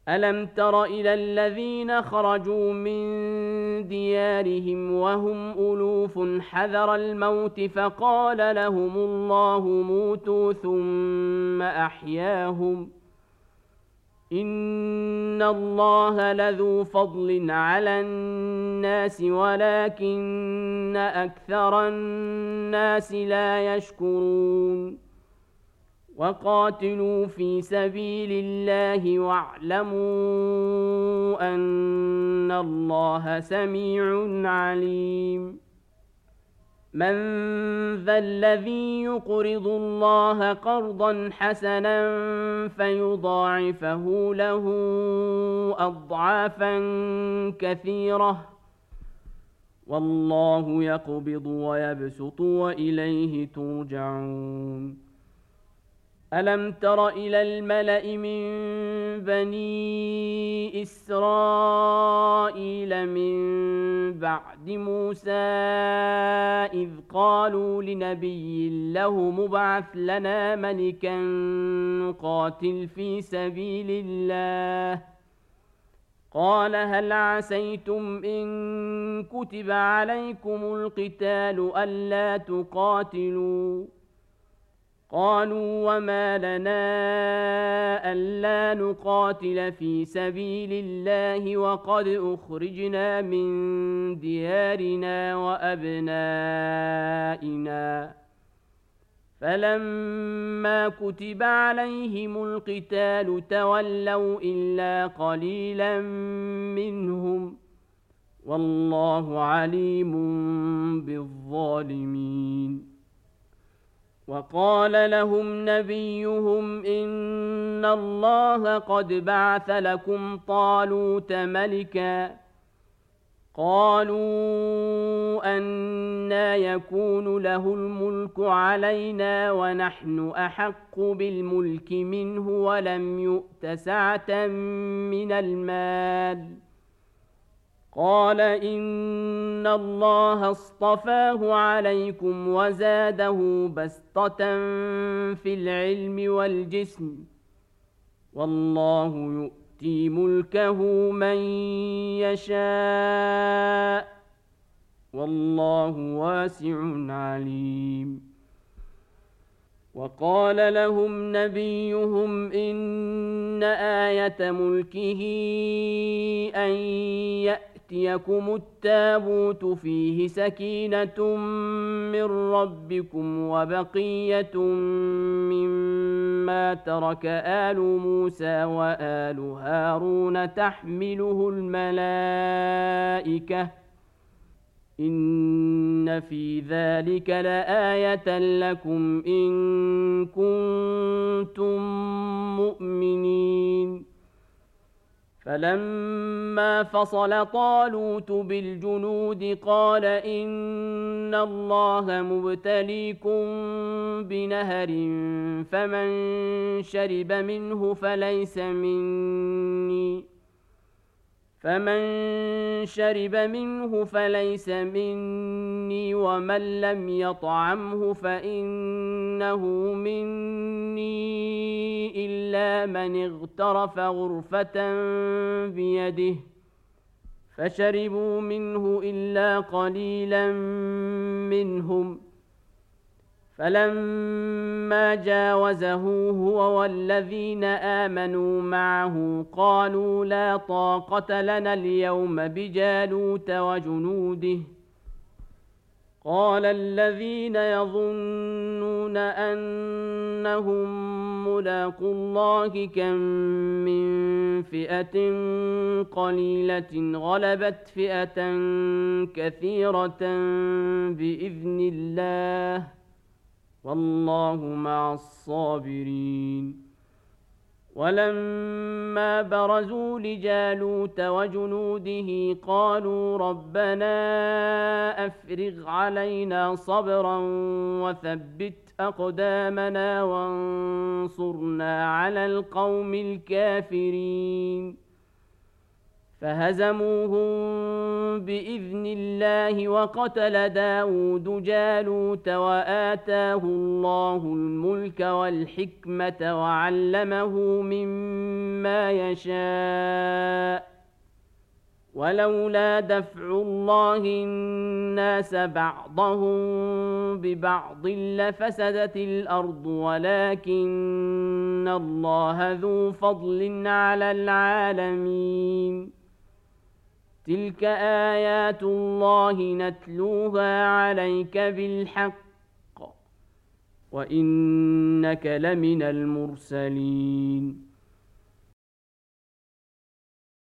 ألم تر إلى الذين خرجوا من ديارهم وهم ألوف حذر الموت فقال لهم الله موتوا ثم أحياهم إن الله لذو فضل على الناس ولكن أكثر الناس لا يشكرون وقاتلوا في سبيل الله واعلموا أن الله سميع عليم من ذا الذي يقرض الله قرضا حسنا فيضاعفه له أضعافا كثيرة والله يقبض ويبسط وإليه ترجعون ألم تر إلى الملأ من بني إسرائيل من بعد موسى إذ قالوا لنبي له مبعث لنا ملكا نقاتل في سبيل الله قال هل عسيتم إن كتب عليكم القتال ألا تقاتلوا قالوا وما لنا ألا نقاتل في سبيل الله وقد أخرجنا من ديارنا وأبنائنا فلما كتب عليهم القتال تولوا إلا قليلا منهم والله عليم بالظالمين وقال لهم نبيهم إن الله قد بعث لكم طالوت ملكا قالوا أنى يكون له الملك علينا ونحن أحق بالملك منه ولم يؤت سعة من المال قال إن الله اصطفاه عليكم وزاده بسطة في العلم والجسم والله يؤتي ملكه من يشاء والله واسع عليم وقال لهم نبيهم إن آية ملكه أن يأتيكم التابوت فيه سكينة من ربكم وبقية مما ترك آل موسى وآل هارون تحمله الملائكة إن في ذلك لآية لكم إن كنتم مؤمنين فلما فصل طالوت بالجنود قال إن الله مبتليكم بنهر فمن شرب منه فليس مني ومن لم يطعمه فإنه مني إلا من اغترف غرفة بيده فشربوا منه إلا قليلا منهم فلما جاوزه هو والذين آمنوا معه قالوا لا طاقة لنا اليوم بجالوت وجنوده قال الذين يظنون أنهم ملاقو الله كم من فئة قليلة غلبت فئة كثيرة بإذن الله والله مع الصابرين ولما برزوا لجالوت وجنوده قالوا ربنا أفرغ علينا صبرا وثبت أقدامنا وانصرنا على القوم الكافرين فهزموهم بإذن الله وقتل داود جالوت وآتاه الله الملك والحكمة وعلمه مما يشاء ولولا دفع الله الناس بعضهم ببعض لفسدت الأرض ولكن الله ذو فضل على العالمين تلك آيات الله نتلوها عليك بالحق وإنك لمن المرسلين